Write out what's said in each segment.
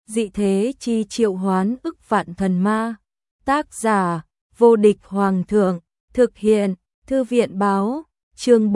dị thế chi triệu hoán ức vạn thần ma. Tác giả, vô địch hoàng thượng, thực hiện, thư viện báo, chương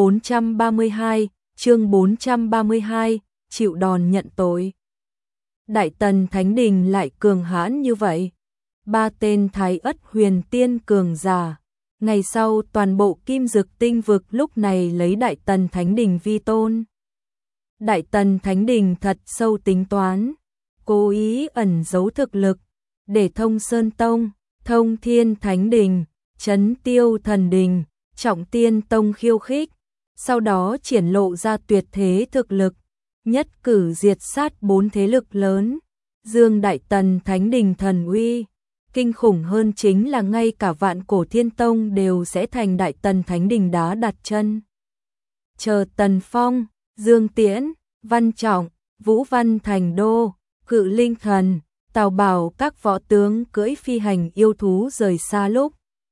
432, chịu đòn nhận tội. Đại Tần Thánh Đình lại cường hãn như vậy. 3 tên Thái Ất huyền tiên cường giả. Ngày sau toàn bộ Kim Dực tinh vực lúc này lấy Đại Tần Thánh Đình vi tôn. Đại Tần Thánh Đình thật sâu tính toán, cố ý ẩn giấu thực lực, để thông Sơn Tông, thông Thiên Thánh Đình, Trấn Tiêu Thần Đình, Trọng Tiên Tông khiêu khích, sau đó triển lộ ra tuyệt thế thực lực, nhất cử diệt sát 4 thế lực lớn, dương Đại Tần Thánh Đình thần uy. Kinh khủng hơn chính là ngay cả Vạn Cổ Thiên Tông đều sẽ thành Đại Tần Thánh Đình đá đặt chân. Chờ Tần Phong, Dương Tiễn, Văn Trọng, Vũ Văn Thành Đô, Cự Linh Thần, Tào Bảo các võ tướng cưỡi phi hành yêu thú rời xa lúc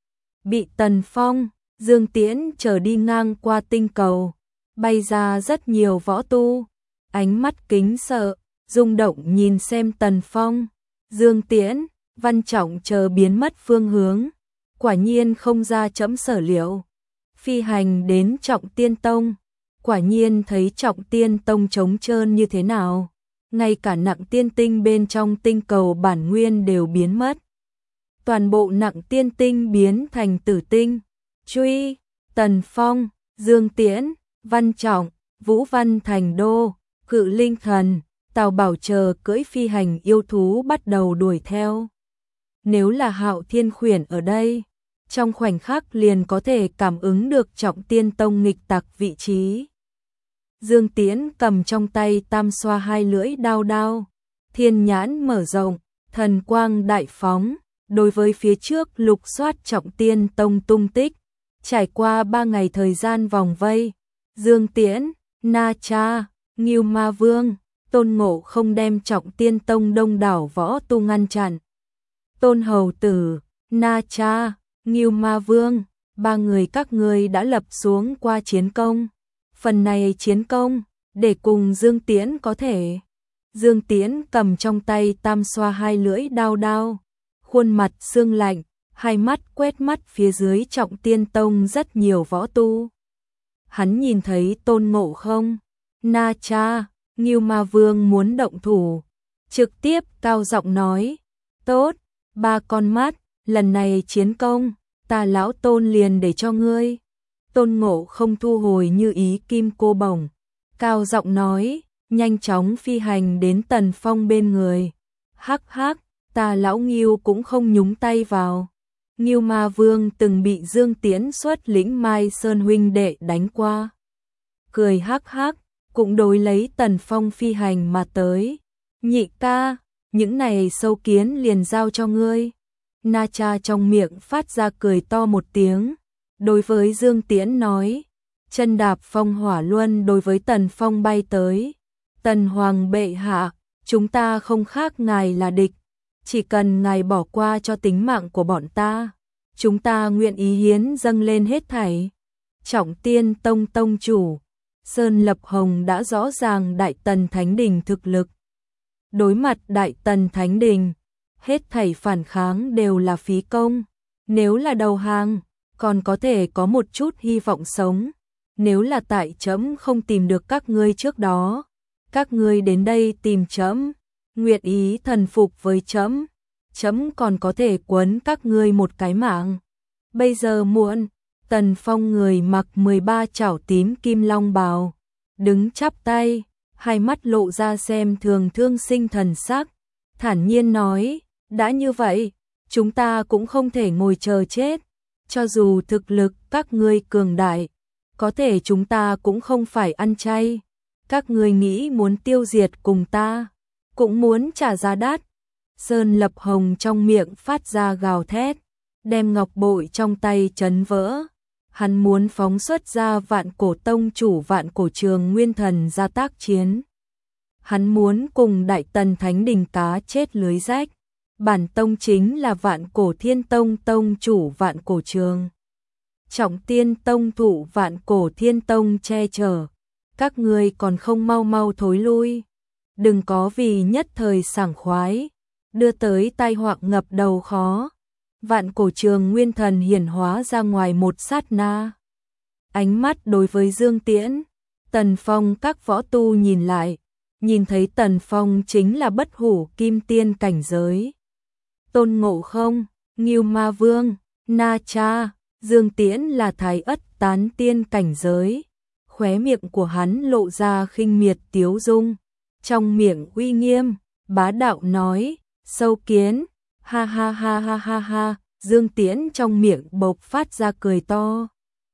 bị Tần Phong, Dương Tiễn chờ đi ngang qua tinh cầu, bay ra rất nhiều võ tu, ánh mắt kính sợ, rung động nhìn xem Tần Phong, Dương Tiễn, Văn Trọng chờ biến mất phương hướng, quả nhiên không ra chẫm sở liệu. Phi hành đến Trọng Tiên Tông, quả nhiên thấy Trọng Tiên Tông trống trơn như thế nào, ngay cả nặng tiên tinh bên trong tinh cầu bản nguyên đều biến mất. Toàn bộ nặng tiên tinh biến thành tử tinh. Truy, Tần Phong, Dương Tiễn, Văn Trọng, Vũ Văn Thành Đô, Cự Linh Thần, Tào Bảo chờ cưỡi phi hành yêu thú bắt đầu đuổi theo. Nếu là Hạo Thiên Khuyển ở đây, trong khoảnh khắc liền có thể cảm ứng được Trọng Tiên Tông nghịch tặc vị trí. Dương Tiễn cầm trong tay tam xoa hai lưỡi đao, thiên nhãn mở rộng, thần quang đại phóng, đối với phía trước lục soát Trọng Tiên Tông tung tích, trải qua 3 ngày thời gian vòng vây, Dương Tiễn, Na Cha, Ngưu Ma Vương, Tôn Ngộ không đem Trọng Tiên Tông đông đảo võ tu ngăn chặn. Tôn Hầu Tử, Na Cha, Ngưu Ma Vương, 3 người các ngươi đã lập xuống qua chiến công. Phần này chiến công, để cùng Dương Tiễn có thể. Dương Tiễn cầm trong tay tam xoa hai lưỡi đao, khuôn mặt sương lạnh, hai mắt quét mắt phía dưới Trọng Tiên Tông rất nhiều võ tu. Hắn nhìn thấy Tôn Ngộ không, Na Cha, Ngưu Ma Vương muốn động thủ, trực tiếp cao giọng nói, tốt, 3 con mắt, lần này chiến công, ta lão Tôn liền để cho ngươi. Tôn Ngộ không thu hồi như ý kim cô bổng, cao giọng nói, nhanh chóng phi hành đến Tần Phong bên người. Hắc hắc, ta lão Ngưu cũng không nhúng tay vào. Ngưu Ma Vương từng bị Dương Tiễn xuất lĩnh Mai Sơn huynh đệ đánh qua. Cười hắc hắc, cũng đối lấy Tần Phong phi hành mà tới. Nhị ca, những này sâu kiến liền giao cho ngươi. Na Cha trong miệng phát ra cười to một tiếng. Đối với Dương Tiễn nói, chân đạp phong hỏa luân đối với Tần Phong bay tới. Tần Hoàng bệ hạ, chúng ta không khác ngài là địch, chỉ cần ngài bỏ qua cho tính mạng của bọn ta, chúng ta nguyện ý hiến dâng lên hết thảy. Trọng Tiên Tông tông chủ, Sơn Lập Hồng đã rõ ràng Đại Tần Thánh Đình thực lực. Đối mặt Đại Tần Thánh Đình, hết thảy phản kháng đều là phí công, nếu là đầu hàng, còn có thể có một chút hy vọng sống. Nếu là tại trẫm không tìm được các ngươi trước đó, các ngươi đến đây tìm trẫm, nguyện ý thần phục với trẫm, trẫm còn có thể quấn các ngươi một cái mạng. Bây giờ muộn. Tần Phong người mặc 13 chảo tím kim long bào, đứng chắp tay, hai mắt lộ ra xem thường thương sinh thần sắc, thản nhiên nói, đã như vậy, chúng ta cũng không thể ngồi chờ chết. Cho dù thực lực các ngươi cường đại, có thể chúng ta cũng không phải ăn chay. Các ngươi nghĩ muốn tiêu diệt cùng ta, cũng muốn trả giá đắt. Sơn Lập Hồng trong miệng phát ra gào thét, đem ngọc bội trong tay chấn vỡ. Hắn muốn phóng xuất ra Vạn Cổ Tông chủ Vạn Cổ Trường Nguyên Thần ra tác chiến. Hắn muốn cùng Đại Tần Thánh Đình cá chết lưới rách. Bản tông chính là Vạn Cổ Thiên Tông tông chủ Vạn Cổ Trường. Trọng Tiên Tông thụ Vạn Cổ Thiên Tông che chở. Các ngươi còn không mau mau thối lui. đừng có vì nhất thời sảng khoái, đưa tới tai họa ngập đầu khó. Vạn Cổ Trường nguyên thần hiển hóa ra ngoài một sát na. Ánh mắt đối với Dương Tiễn, Tần Phong các võ tu nhìn lại, nhìn thấy Tần Phong chính là bất hủ kim tiên cảnh giới. Tôn Ngộ Không, Ngưu Ma Vương, Na Cha, Dương Tiễn là Thái Ất tán tiên cảnh giới. Khóe miệng của hắn lộ ra khinh miệt tiếu dung, trong miệng uy nghiêm, bá đạo nói, sâu kiến, ha ha ha ha ha ha. Dương Tiễn trong miệng bộc phát ra cười to.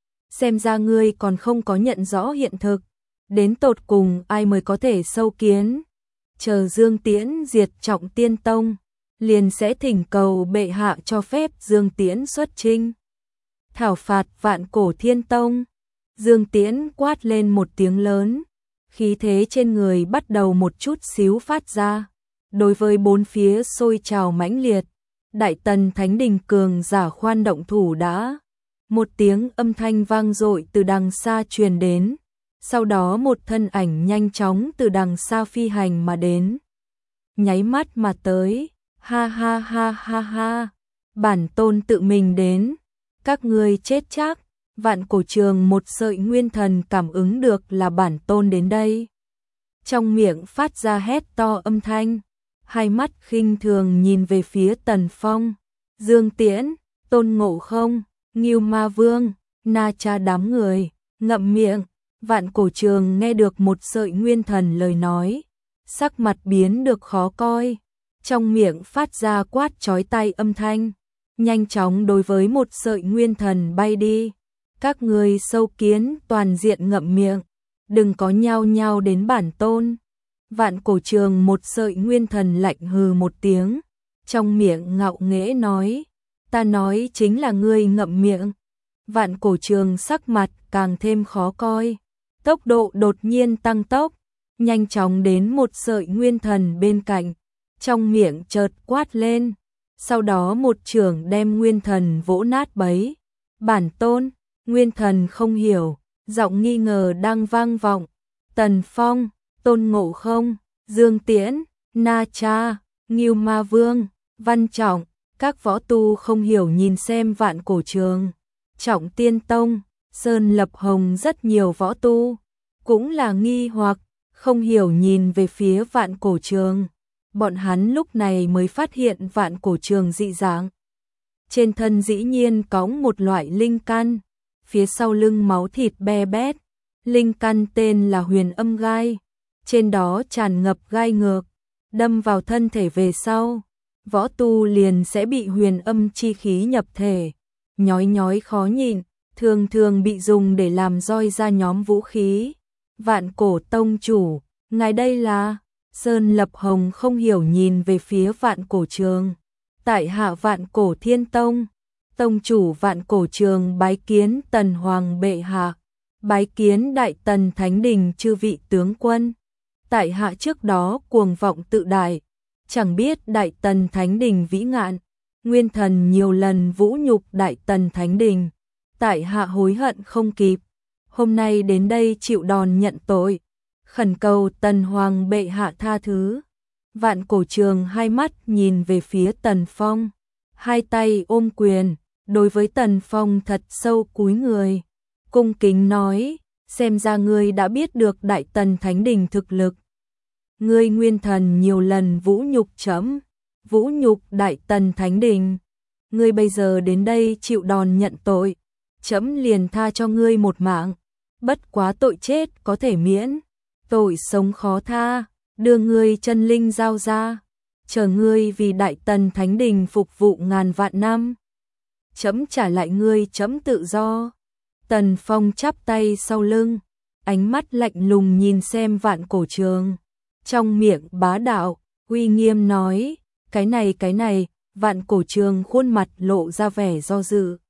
Xem ra ngươi còn không có nhận rõ hiện thực, đến tột cùng ai mới có thể sâu kiến. Chờ Dương Tiễn diệt Trọng Tiên Tông, liền sẽ thỉnh cầu bệ hạ cho phép Dương Tiễn xuất chinh. Thảo phạt Vạn Cổ Thiên Tông. Dương Tiễn quát lên một tiếng lớn, khí thế trên người bắt đầu một chút xíu phát ra. Đối với bốn phía sôi trào mãnh liệt, Đại Tần Thánh Đình cường giả khoan động thủ đã. Một tiếng âm thanh vang dội từ đằng xa truyền đến, sau đó một thân ảnh nhanh chóng từ đằng xa phi hành mà đến. Nháy mắt mà tới, ha ha ha ha ha, bản tôn tự mình đến, các ngươi chết chắc. Vạn Cổ Trường một sợi nguyên thần cảm ứng được là bản tôn đến đây. Trong miệng phát ra hét to âm thanh, hai mắt khinh thường nhìn về phía Tần Phong, Dương Tiễn, Tôn Ngộ Không, Ngưu Ma Vương, Na Cha đám người, ngậm miệng. Vạn Cổ Trường nghe được một sợi nguyên thần lời nói, sắc mặt biến được khó coi, trong miệng phát ra quát chói tai âm thanh, nhanh chóng đối với một sợi nguyên thần bay đi. Các người sâu kiến toàn diện ngậm miệng, đừng có nhao nhao đến bản tôn. Vạn Cổ Trường một sợi nguyên thần lạnh hừ một tiếng, trong miệng ngạo nghễ nói, ta nói chính là ngươi ngậm miệng. Vạn Cổ Trường sắc mặt càng thêm khó coi, tốc độ đột nhiên tăng tốc, nhanh chóng đến một sợi nguyên thần bên cạnh, trong miệng chợt quát lên, sau đó một chưởng đem nguyên thần vỗ nát bấy. Bản tôn. Nguyên thần không hiểu, giọng nghi ngờ đang vang vọng. Tần Phong, Tôn Ngộ Không, Dương Tiễn, Na Cha, Ngưu Ma Vương, Văn Trọng, các võ tu không hiểu nhìn xem Vạn Cổ Trường. Trọng Tiên Tông, Sơn Lập Hồng rất nhiều võ tu, cũng là nghi hoặc, không hiểu nhìn về phía Vạn Cổ Trường. Bọn hắn lúc này mới phát hiện Vạn Cổ Trường dị dạng. Trên thân dĩ nhiên cõng một loại linh căn, phía sau lưng máu thịt be bét, linh căn tên là Huyền Âm Gai, trên đó tràn ngập gai ngược, đâm vào thân thể về sau, võ tu liền sẽ bị huyền âm chi khí nhập thể, nhói nhói khó nhịn, thường thường bị dùng để làm roi ra nhóm vũ khí. Vạn Cổ Tông chủ, ngài đây là? Sơn Lập Hồng không hiểu nhìn về phía Vạn Cổ Trường. Tại hạ Vạn Cổ Thiên Tông, tông chủ Vạn Cổ Trường bái kiến Tần Hoàng bệ hạ, bái kiến Đại Tần Thánh Đình chư vị tướng quân. Tại hạ trước đó cuồng vọng tự đại, chẳng biết Đại Tần Thánh Đình vĩ ngạn, nguyên thần nhiều lần vũ nhục Đại Tần Thánh Đình, tại hạ hối hận không kịp, hôm nay đến đây chịu đòn nhận tội, khẩn cầu Tần Hoàng bệ hạ tha thứ. Vạn Cổ Trường hai mắt nhìn về phía Tần Phong, hai tay ôm quyền, đối với Tần Phong thật sâu cúi người, cung kính nói, xem ra ngươi đã biết được Đại Tần Thánh Đình thực lực. Ngươi nguyên thần nhiều lần vũ nhục trẫm, vũ nhục Đại Tần Thánh Đình, ngươi bây giờ đến đây chịu đòn nhận tội, trẫm liền tha cho ngươi một mạng, bất quá tội chết có thể miễn, tội sống khó tha, đưa ngươi chân linh giao ra, chờ ngươi vì Đại Tần Thánh Đình phục vụ ngàn vạn năm. Trẫm trả lại ngươi trẫm tự do. Tần Phong chắp tay sau lưng, ánh mắt lạnh lùng nhìn xem Vạn Cổ Trường, trong miệng bá đạo, uy nghiêm nói, cái này, Vạn Cổ Trường khuôn mặt lộ ra vẻ do dự.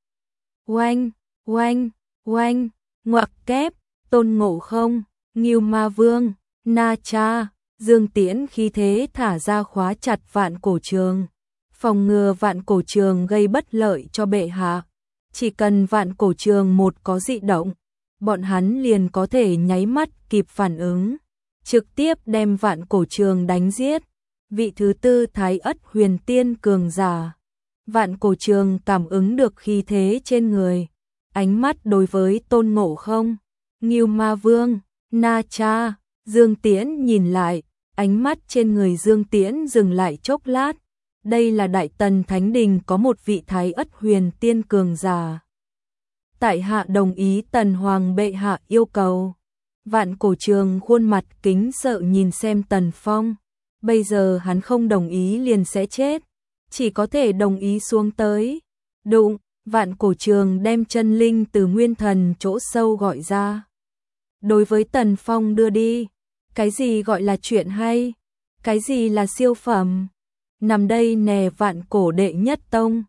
Oanh, oanh, oanh, ngoặc kép, Tôn Ngộ Không, Ngưu Ma Vương, Na Cha, Dương Tiễn khí thế thả ra khóa chặt Vạn Cổ Trường, phòng ngừa Vạn Cổ Trường gây bất lợi cho bệ hạ. Chỉ cần Vạn Cổ Trường một có dị động, bọn hắn liền có thể nháy mắt kịp phản ứng. trực tiếp đem Vạn Cổ Trường đánh giết. Vị thứ tư Thái Ất Huyền Tiên cường giả. Vạn Cổ Trường cảm ứng được khí thế trên người, ánh mắt đối với Tôn Ngộ Không, Ngưu Ma Vương, Na Cha, Dương Tiễn nhìn lại, ánh mắt trên người Dương Tiễn dừng lại chốc lát. Đây là Đại Tần Thánh Đình có một vị Thái Ất Huyền Tiên cường giả. Tại hạ đồng ý Tần Hoàng bệ hạ yêu cầu. Vạn Cổ Trường khuôn mặt kính sợ nhìn xem Tần Phong. Bây giờ hắn không đồng ý liền sẽ chết, chỉ có thể đồng ý xuống tới. Đụng, Vạn Cổ Trường đem chân linh từ nguyên thần chỗ sâu gọi ra. Đối với Tần Phong đưa đi. Cái gì gọi là chuyện hay? Cái gì là siêu phẩm? Nằm đây nè Vạn Cổ đệ nhất tông.